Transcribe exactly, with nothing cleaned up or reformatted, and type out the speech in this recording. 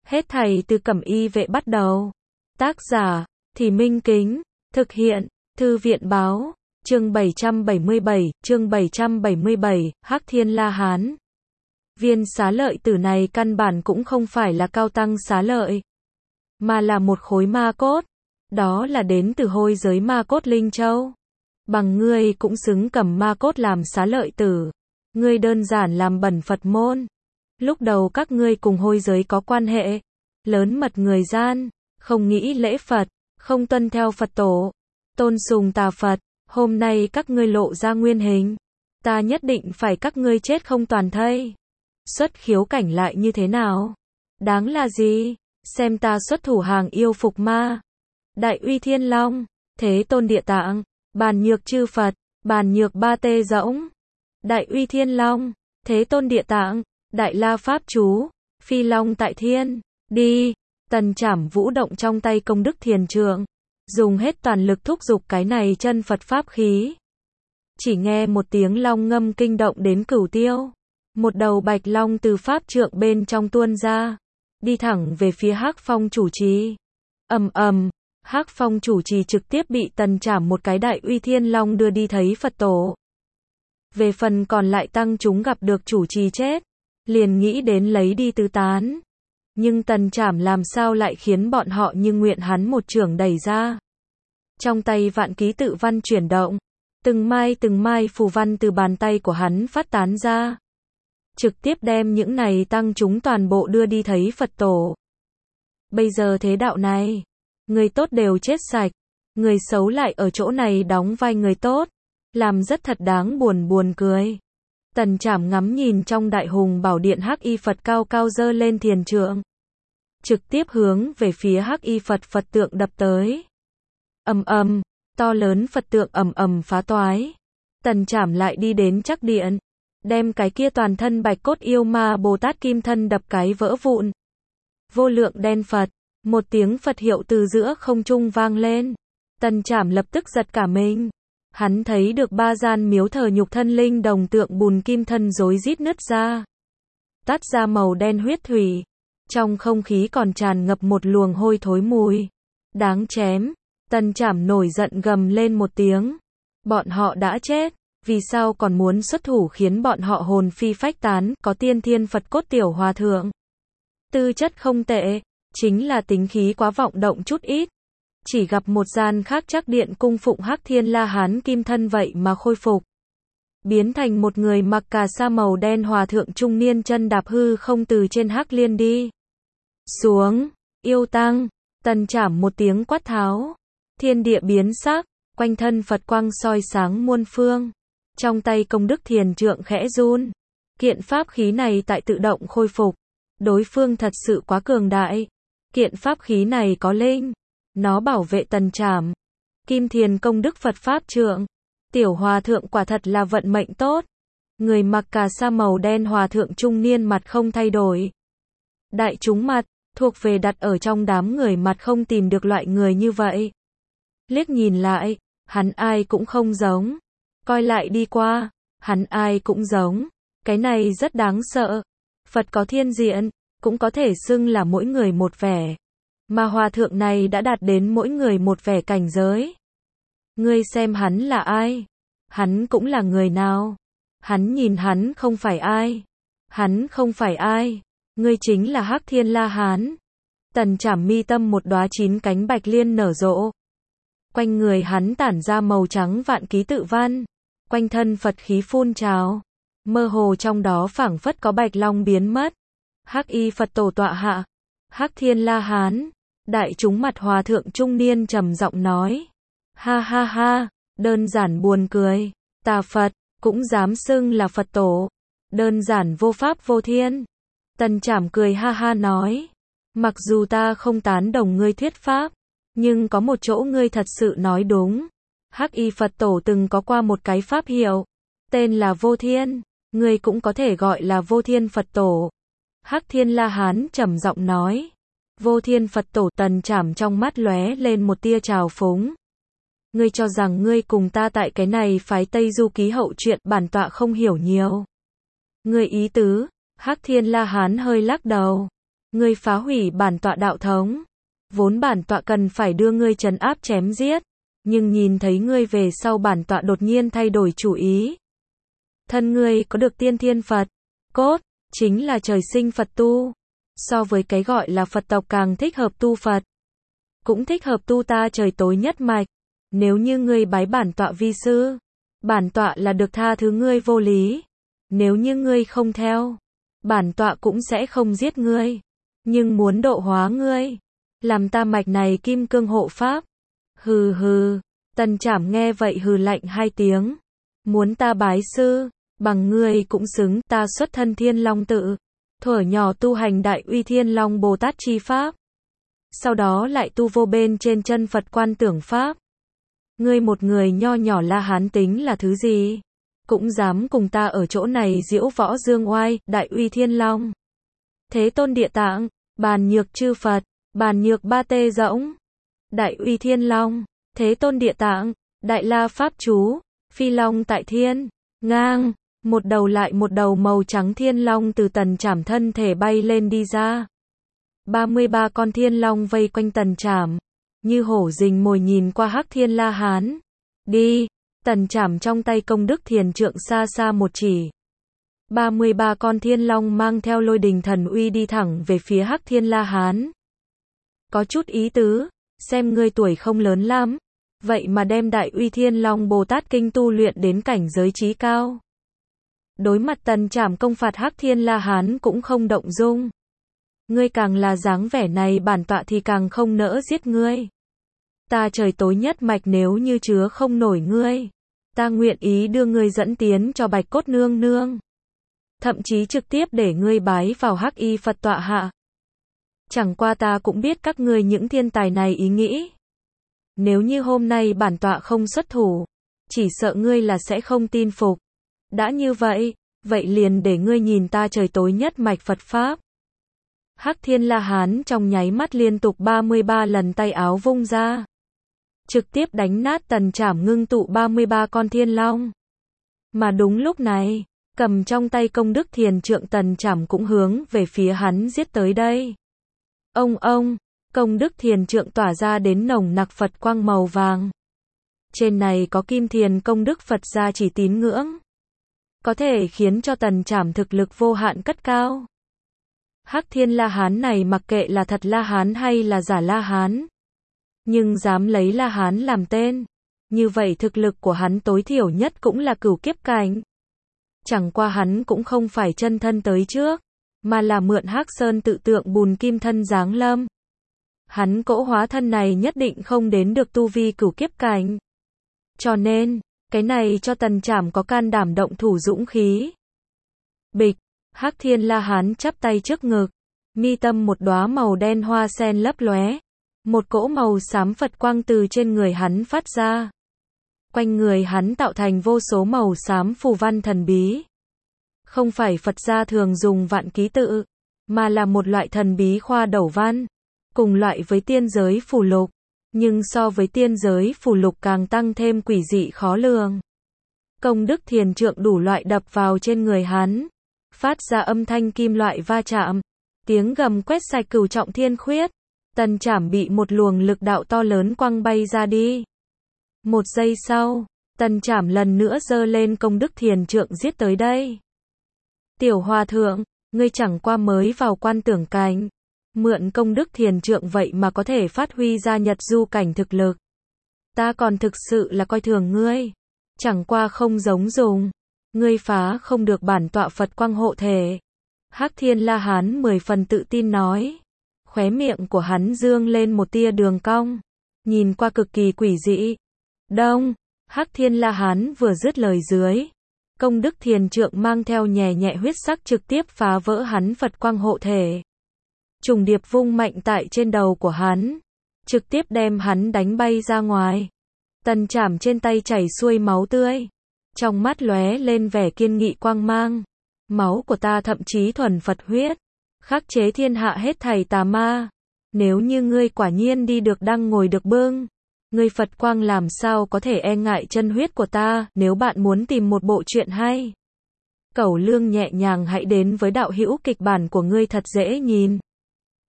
Hết thảy từ Cẩm Y Vệ bắt đầu. Tác giả, Thì Minh Kính. Thực hiện, Thư viện Báo. Chương bảy trăm bảy mươi bảy, chương bảy trăm bảy mươi bảy, Hắc Thiên La Hán. Viên xá lợi tử này căn bản cũng không phải là cao tăng xá lợi, mà là một khối ma cốt. Đó là đến từ hôi giới ma cốt Linh Châu. Bằng ngươi cũng xứng cầm ma cốt làm xá lợi tử. Ngươi đơn giản làm bẩn Phật môn. Lúc đầu các ngươi cùng hôi giới có quan hệ, lớn mật người gian, không nghĩ lễ Phật, không tuân theo Phật tổ, tôn sùng tà Phật. Hôm nay các ngươi lộ ra nguyên hình, ta nhất định phải các ngươi chết không toàn thây. Xuất khiếu cảnh lại như thế nào? Đáng là gì? Xem ta xuất thủ hàng yêu phục ma. Đại uy Thiên Long, Thế Tôn Địa Tạng, Bàn Nhược Chư Phật, Bàn Nhược Ba Tê Dỗng. Đại uy Thiên Long, Thế Tôn Địa Tạng, Đại La Pháp Chú, Phi Long tại thiên, đi. Tần Trảm vũ động trong tay công đức thiền trượng, dùng hết toàn lực thúc giục cái này chân Phật pháp khí. Chỉ nghe một tiếng long ngâm kinh động đến cửu tiêu. Một đầu bạch long từ pháp trượng bên trong tuôn ra, đi thẳng về phía Hắc Phong chủ trì. Ầm ầm, Hắc Phong chủ trì trực tiếp bị Tần Trảm một cái đại uy thiên long đưa đi thấy Phật tổ. Về phần còn lại tăng chúng gặp được chủ trì chết, liền nghĩ đến lấy đi tứ tán. Nhưng Tần Trảm làm sao lại khiến bọn họ như nguyện hắn một chưởng đẩy ra. Trong tay vạn ký tự văn chuyển động, từng mai từng mai phù văn từ bàn tay của hắn phát tán ra, trực tiếp đem những này tăng chúng toàn bộ đưa đi thấy Phật tổ. Bây giờ thế đạo này, người tốt đều chết sạch, người xấu lại ở chỗ này đóng vai người tốt, làm rất thật đáng buồn buồn cười. Tần Trảm ngắm nhìn trong đại hùng bảo điện Hắc Y Phật cao cao dơ lên thiền trượng, trực tiếp hướng về phía Hắc Y Phật Phật tượng đập tới. Ầm ầm, to lớn Phật tượng ầm ầm phá toái. Tần Trảm lại đi đến chắc điện, đem cái kia toàn thân bạch cốt yêu ma Bồ Tát kim thân đập cái vỡ vụn. Vô lượng đen Phật, một tiếng Phật hiệu từ giữa không trung vang lên. Tần Trảm lập tức giật cả mình. Hắn thấy được ba gian miếu thờ nhục thân linh đồng tượng bùn kim thân rối rít nứt ra, tắt ra màu đen huyết thủy. Trong không khí còn tràn ngập một luồng hôi thối mùi. Đáng chém. Tần Trảm nổi giận gầm lên một tiếng. Bọn họ đã chết, vì sao còn muốn xuất thủ khiến bọn họ hồn phi phách tán? Có tiên thiên Phật cốt tiểu hòa thượng, tư chất không tệ, chính là tính khí quá vọng động chút ít. Chỉ gặp một gian khác chắc điện cung phụng Hắc Thiên La Hán kim thân vậy mà khôi phục, biến thành một người mặc cà sa màu đen hòa thượng trung niên chân đạp hư không từ trên Hắc Liên đi xuống. Yêu tăng. Tần Trảm một tiếng quát tháo, thiên địa biến sắc, quanh thân Phật quang soi sáng muôn phương. Trong tay công đức thiền trượng khẽ run, kiện pháp khí này tại tự động khôi phục. Đối phương thật sự quá cường đại. Kiện pháp khí này có linh, nó bảo vệ Tần Trảm. Kim thiền công đức Phật pháp trượng, tiểu hòa thượng quả thật là vận mệnh tốt. Người mặc cà sa màu đen hòa thượng trung niên mặt không thay đổi. Đại chúng mặt, thuộc về đặt ở trong đám người mặt không tìm được loại người như vậy. Liếc nhìn lại, hắn ai cũng không giống. Coi lại đi qua, hắn ai cũng giống. Cái này rất đáng sợ. Phật có thiên diện, cũng có thể xưng là mỗi người một vẻ. Mà hòa thượng này đã đạt đến mỗi người một vẻ cảnh giới. Ngươi xem hắn là ai? Hắn cũng là người nào? Hắn nhìn hắn không phải ai? Hắn không phải ai? Ngươi chính là Hắc Thiên La Hán. Tần Trảm mi tâm một đóa chín cánh bạch liên nở rộ. Quanh người hắn tản ra màu trắng vạn ký tự văn. Quanh thân Phật khí phun trào. Mơ hồ trong đó phảng phất có bạch long biến mất. Hắc Y Phật tổ tọa hạ. Hắc Thiên La Hán. Đại chúng mặt hòa thượng trung niên trầm giọng nói. Ha ha ha, đơn giản buồn cười. Tà Phật, cũng dám xưng là Phật tổ. Đơn giản vô pháp vô thiên. Tần Trảm cười ha ha nói. Mặc dù ta không tán đồng ngươi thuyết pháp, nhưng có một chỗ ngươi thật sự nói đúng. Hắc Y Phật tổ từng có qua một cái pháp hiệu, tên là Vô Thiên. Ngươi cũng có thể gọi là Vô Thiên Phật tổ. Hắc Thiên La Hán trầm giọng nói. Vô Thiên Phật tổ. Tần Trảm trong mắt lóe lên một tia trào phúng. Ngươi cho rằng ngươi cùng ta tại cái này phái Tây Du ký hậu chuyện, bản tọa không hiểu nhiều. Ngươi ý tứ? Hắc Thiên La Hán hơi lắc đầu. Ngươi phá hủy bản tọa đạo thống. Vốn bản tọa cần phải đưa ngươi trấn áp chém giết. Nhưng nhìn thấy ngươi về sau bản tọa đột nhiên thay đổi chủ ý. Thân ngươi có được tiên thiên Phật cốt, chính là trời sinh Phật tu. So với cái gọi là Phật tộc càng thích hợp tu Phật. Cũng thích hợp tu ta trời tối nhất mạch. Nếu như ngươi bái bản tọa vi sư, bản tọa là được tha thứ ngươi vô lý. Nếu như ngươi không theo, bản tọa cũng sẽ không giết ngươi. Nhưng muốn độ hóa ngươi, làm ta mạch này kim cương hộ pháp. Hừ hừ, Tần Trảm nghe vậy hừ lạnh hai tiếng. Muốn ta bái sư, bằng ngươi cũng xứng, ta xuất thân Thiên Long tự. Thuở nhỏ tu hành Đại Uy Thiên Long Bồ Tát chi pháp. Sau đó lại tu vô bên trên chân Phật Quan Tưởng pháp. Ngươi một người nho nhỏ La Hán tính là thứ gì? Cũng dám cùng ta ở chỗ này diễu võ dương oai, Đại Uy Thiên Long. Thế Tôn Địa Tạng, Bàn Nhược Chư Phật, Bàn Nhược Ba Tê Rỗng. Đại Uy Thiên Long, Thế Tôn Địa Tạng, Đại La Pháp Chú, Phi Long tại thiên, ngang. Một đầu lại một đầu màu trắng thiên long từ Tần Trảm thân thể bay lên đi ra. ba mươi ba con thiên long vây quanh Tần Trảm. Như hổ rình mồi nhìn qua Hắc Thiên La Hán. Đi, Tần Trảm trong tay công đức thiền trượng xa xa một chỉ. ba mươi ba con thiên long mang theo lôi đình thần uy đi thẳng về phía Hắc Thiên La Hán. Có chút ý tứ, xem ngươi tuổi không lớn lắm. Vậy mà đem Đại Uy Thiên Long Bồ Tát Kinh tu luyện đến cảnh giới trí cao. Đối mặt Tần Trảm công phạt Hắc Thiên La Hán cũng không động dung. Ngươi càng là dáng vẻ này bản tọa thì càng không nỡ giết ngươi. Ta trời tối nhất mạch nếu như chứa không nổi ngươi. Ta nguyện ý đưa ngươi dẫn tiến cho Bạch Cốt Nương Nương. Thậm chí trực tiếp để ngươi bái vào Hắc Y Phật tọa hạ. Chẳng qua ta cũng biết các ngươi những thiên tài này ý nghĩ. Nếu như hôm nay bản tọa không xuất thủ, chỉ sợ ngươi là sẽ không tin phục. Đã như vậy, vậy liền để ngươi nhìn ta trời tối nhất mạch Phật Pháp. Hắc Thiên La Hán trong nháy mắt liên tục ba mươi ba lần tay áo vung ra. Trực tiếp đánh nát Tần Trảm ngưng tụ ba mươi ba con thiên long. Mà đúng lúc này, cầm trong tay công đức thiền trượng Tần Trảm cũng hướng về phía hắn giết tới đây. Ông ông, công đức thiền trượng tỏa ra đến nồng nặc Phật quang màu vàng. Trên này có kim thiền công đức Phật gia chỉ tín ngưỡng. Có thể khiến cho Tần Trảm thực lực vô hạn cất cao. Hắc Thiên La Hán này mặc kệ là thật La Hán hay là giả La Hán. Nhưng dám lấy La Hán làm tên. Như vậy thực lực của hắn tối thiểu nhất cũng là cửu kiếp cảnh. Chẳng qua hắn cũng không phải chân thân tới trước. Mà là mượn Hắc Sơn tự tượng bùn kim thân giáng lâm. Hắn cỗ hóa thân này nhất định không đến được tu vi cửu kiếp cảnh. Cho nên, cái này cho Tần Trảm có can đảm động thủ dũng khí. Bịch, Hắc Thiên La Hán chắp tay trước ngực, mi tâm một đóa màu đen hoa sen lấp lóe, một cỗ màu xám Phật quang từ trên người hắn phát ra. Quanh người hắn tạo thành vô số màu xám phù văn thần bí. Không phải Phật gia thường dùng vạn ký tự, mà là một loại thần bí khoa đẩu văn, cùng loại với tiên giới phù lục, nhưng so với tiên giới phù lục càng tăng thêm quỷ dị khó lường. Công đức thiền trượng đủ loại đập vào trên người hắn, phát ra âm thanh kim loại va chạm, tiếng gầm quét sạch cửu trọng thiên khuyết. Tần Trảm bị một luồng lực đạo to lớn quăng bay ra đi. Một giây sau, Tần Trảm lần nữa giơ lên công đức thiền trượng giết tới đây. Tiểu hòa thượng, ngươi chẳng qua mới vào quan tưởng cảnh, mượn công đức thiền trượng vậy mà có thể phát huy ra nhật du cảnh thực lực. Ta còn thực sự là coi thường ngươi, chẳng qua không giống dùng, ngươi phá không được bản tọa Phật quang hộ thể. Hắc Thiên La Hán mười phần tự tin nói, khóe miệng của hắn dương lên một tia đường cong, nhìn qua cực kỳ quỷ dị. Đông, Hắc Thiên La Hán vừa dứt lời dưới, công đức thiền trượng mang theo nhẹ nhẹ huyết sắc trực tiếp phá vỡ hắn Phật quang hộ thể. Trùng điệp vung mạnh tại trên đầu của hắn, trực tiếp đem hắn đánh bay ra ngoài. Tần Trảm trên tay chảy xuôi máu tươi, trong mắt lóe lên vẻ kiên nghị quang mang. Máu của ta thậm chí thuần Phật huyết, khắc chế thiên hạ hết thảy tà ma. Nếu như ngươi quả nhiên đi được đăng ngồi được bưng, ngươi Phật quang làm sao có thể e ngại chân huyết của ta. Nếu bạn muốn tìm một bộ truyện hay, cẩu lương nhẹ nhàng hãy đến với đạo hữu kịch bản của ngươi thật dễ nhìn.